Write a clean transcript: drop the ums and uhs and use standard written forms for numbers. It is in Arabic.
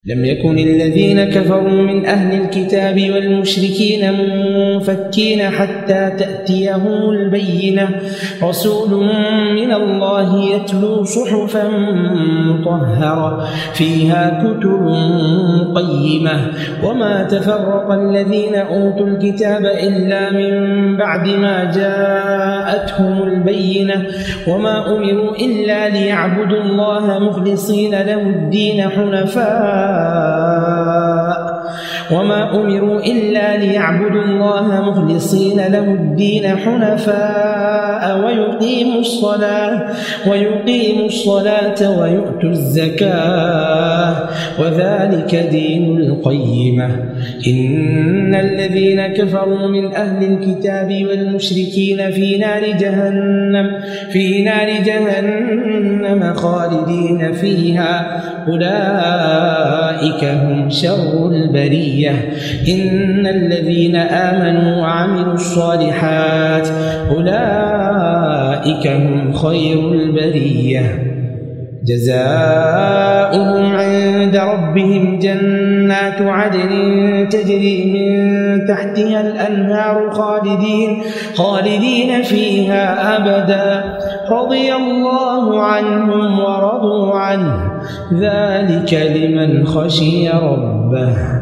لم يكن الذين كفروا من أهل الكتاب والمشركين منفكين حتى تأتيهم البينة رسول من الله يتلو صحفا مطهرة فيها كتب قيمة وما تفرق الذين أوتوا الكتاب إلا من بعد ما جاءتهم البينة وما أمروا إلا ليعبدوا الله مخلصين له الدين حنفاء ويقيموا الصلاة ويؤتوا الزكاة وذلك دين القيمة إن الذين كفروا من أهل الكتاب والمشركين في نار جهنم خالدين فيها أولئك هم شر البرية إن الذين آمنوا وعملوا الصالحات أولئك هم خير البرية جزاؤهم عند ربهم جنات عدن تجري من تحتها الأنهار خالدين فيها أبدا رضي الله عنهم ورضوا عنه ذلك لمن خشي ربه